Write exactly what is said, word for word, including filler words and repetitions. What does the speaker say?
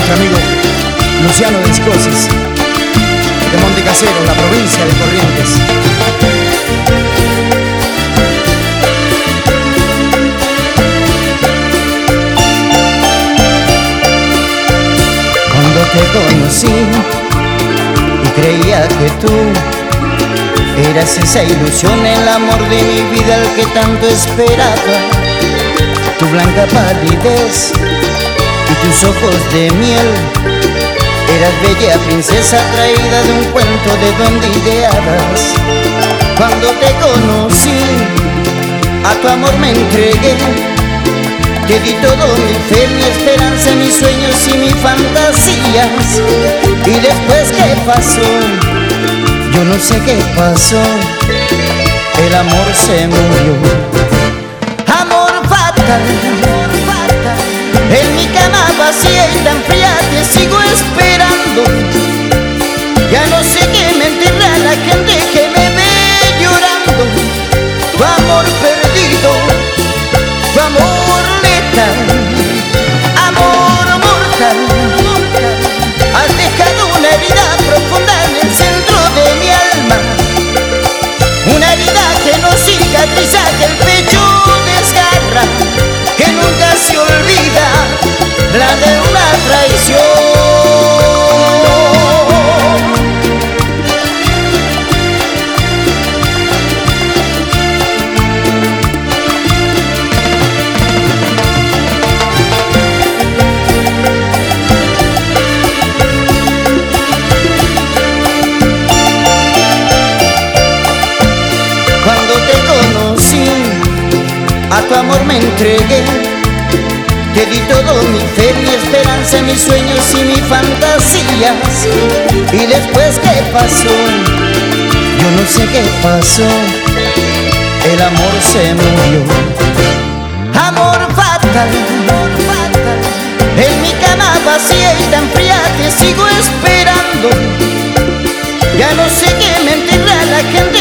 nuestro amigo Luciano Descosis, de Montecasero, la provincia de Corrientes. Cuando te conocí y creía que tú eras esa ilusión, el amor de mi vida, el que tanto esperaba. Tu blanca palidez y tus ojos de miel, eras bella princesa traída de un cuento de duende y de hadas. Cuando te conocí, a tu amor me entregué, te di todo mi fe, mi esperanza, mis sueños y mis fantasías. Y después, ¿qué pasó? Yo no sé qué pasó, el amor se murió. Amor fatal, en mi cama vacía y tan fría te sigo esperando. Ya no sé qué mentirle a la gente que me ve llorando. Tu amor perdido, tu amor letal, amor mortal. Has dejado una herida profunda en el centro de mi alma, una herida que no cicatriza, que el pecho desgarra, que nunca se olvida, la de una traición. Cuando te conocí, a tu amor me entregué, te di todo mi fe, mi esperanza, mis sueños y mis fantasías. Y después, ¿qué pasó? Yo no sé qué pasó, el amor se murió. Amor fatal, en mi cama vacía y tan fría te sigo esperando. Ya no sé qué mentirle a la gente